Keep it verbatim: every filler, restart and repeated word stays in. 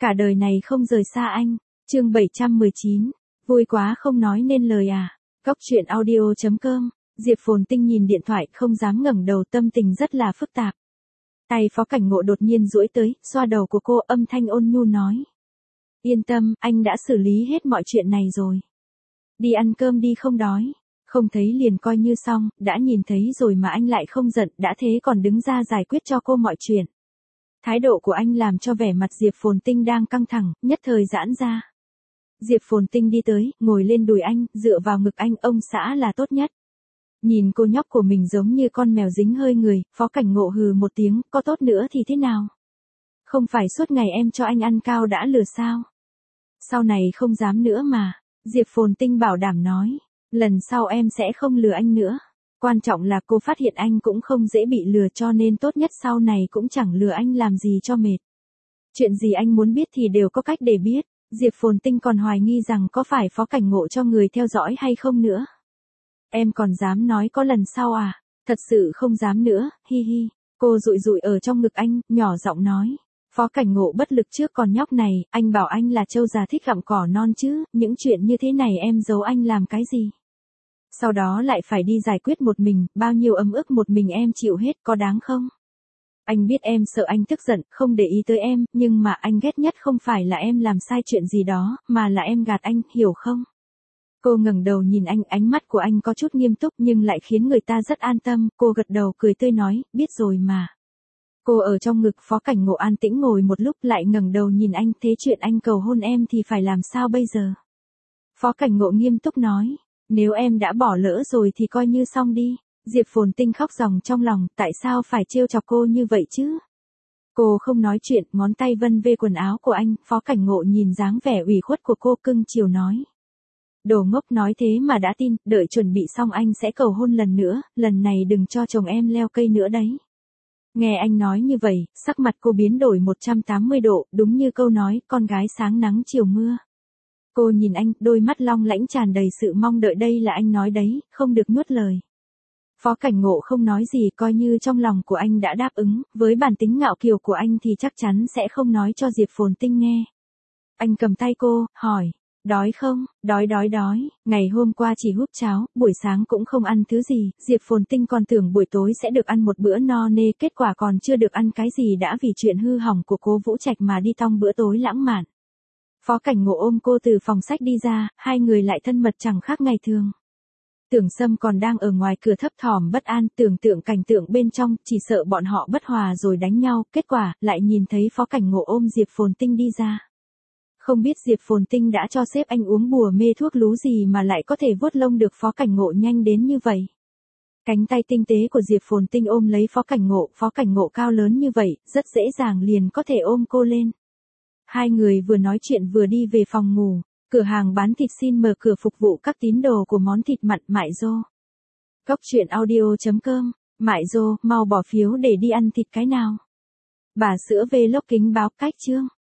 Cả đời này không rời xa anh. Chương bảy trăm mười chín. Vui quá không nói nên lời à. Góc truyện audio chấm com. Diệp Phồn Tinh nhìn điện thoại không dám ngẩng đầu, tâm tình rất là phức tạp. Tay Phó Cảnh Ngộ đột nhiên duỗi tới, xoa đầu của cô, âm thanh ôn nhu nói. Yên tâm, anh đã xử lý hết mọi chuyện này rồi. Đi ăn cơm đi, không đói. Không thấy liền coi như xong, đã nhìn thấy rồi mà anh lại không giận, đã thế còn đứng ra giải quyết cho cô mọi chuyện. Thái độ của anh làm cho vẻ mặt Diệp Phồn Tinh đang căng thẳng, nhất thời giãn ra. Diệp Phồn Tinh đi tới, ngồi lên đùi anh, dựa vào ngực anh, ông xã là tốt nhất. Nhìn cô nhóc của mình giống như con mèo dính hơi người, Phó Cảnh Ngộ hừ một tiếng, có tốt nữa thì thế nào? Không phải suốt ngày em cho anh ăn cao đã lừa sao? Sau này không dám nữa mà, Diệp Phồn Tinh bảo đảm nói, lần sau em sẽ không lừa anh nữa. Quan trọng là cô phát hiện anh cũng không dễ bị lừa, cho nên tốt nhất sau này cũng chẳng lừa anh làm gì cho mệt. Chuyện gì anh muốn biết thì đều có cách để biết. Diệp Phồn Tinh còn hoài nghi rằng có phải Phó Cảnh Ngộ cho người theo dõi hay không nữa. Em còn dám nói có lần sau à? Thật sự không dám nữa, hi hi. Cô dụi dụi ở trong ngực anh, nhỏ giọng nói. Phó Cảnh Ngộ bất lực trước con nhóc này, anh bảo anh là trâu già thích gặm cỏ non chứ, những chuyện như thế này em giấu anh làm cái gì? Sau đó lại phải đi giải quyết một mình, bao nhiêu ấm ức một mình em chịu hết, có đáng không? Anh biết em sợ anh tức giận, không để ý tới em, nhưng mà anh ghét nhất không phải là em làm sai chuyện gì đó, mà là em gạt anh, hiểu không? Cô ngẩng đầu nhìn anh, ánh mắt của anh có chút nghiêm túc nhưng lại khiến người ta rất an tâm, cô gật đầu cười tươi nói, biết rồi mà. Cô ở trong ngực Phó Cảnh Ngộ an tĩnh ngồi một lúc, lại ngẩng đầu nhìn anh, thế chuyện anh cầu hôn em thì phải làm sao bây giờ? Phó Cảnh Ngộ nghiêm túc nói, nếu em đã bỏ lỡ rồi thì coi như xong đi. Diệp Phồn Tinh khóc ròng trong lòng, tại sao phải trêu chọc cô như vậy chứ? Cô không nói chuyện, ngón tay vân vê quần áo của anh, Phó Cảnh Ngộ nhìn dáng vẻ ủy khuất của cô cưng chiều nói. Đồ ngốc, nói thế mà đã tin, đợi chuẩn bị xong anh sẽ cầu hôn lần nữa, lần này đừng cho chồng em leo cây nữa đấy. Nghe anh nói như vậy, sắc mặt cô biến đổi một trăm tám mươi độ, đúng như câu nói, con gái sáng nắng chiều mưa. Cô nhìn anh, đôi mắt long lãnh tràn đầy sự mong đợi, đây là anh nói đấy, không được nuốt lời. Phó Cảnh Ngộ không nói gì, coi như trong lòng của anh đã đáp ứng, với bản tính ngạo kiều của anh thì chắc chắn sẽ không nói cho Diệp Phồn Tinh nghe. Anh cầm tay cô, hỏi, đói không? Đói đói đói, ngày hôm qua chỉ húp cháo, buổi sáng cũng không ăn thứ gì, Diệp Phồn Tinh còn tưởng buổi tối sẽ được ăn một bữa no nê, kết quả còn chưa được ăn cái gì đã vì chuyện hư hỏng của cô Vũ Trạch mà đi tong bữa tối lãng mạn. Phó Cảnh Ngộ ôm cô từ phòng sách đi ra, hai người lại thân mật chẳng khác ngày thường. Tưởng Sâm còn đang ở ngoài cửa thấp thỏm bất an, tưởng tượng cảnh tượng bên trong, chỉ sợ bọn họ bất hòa rồi đánh nhau, kết quả, lại nhìn thấy Phó Cảnh Ngộ ôm Diệp Phồn Tinh đi ra. Không biết Diệp Phồn Tinh đã cho sếp anh uống bùa mê thuốc lú gì mà lại có thể vuốt lông được Phó Cảnh Ngộ nhanh đến như vậy. Cánh tay tinh tế của Diệp Phồn Tinh ôm lấy Phó Cảnh Ngộ, Phó Cảnh Ngộ cao lớn như vậy, rất dễ dàng liền có thể ôm cô lên. Hai người vừa nói chuyện vừa đi về phòng ngủ. Cửa hàng bán thịt xin mở cửa phục vụ các tín đồ của món thịt mặn Mại Dô. Góc truyện audio chấm com. Mại Dô, mau bỏ phiếu để đi ăn thịt cái nào. Bà sữa Vlog kính báo cách chương.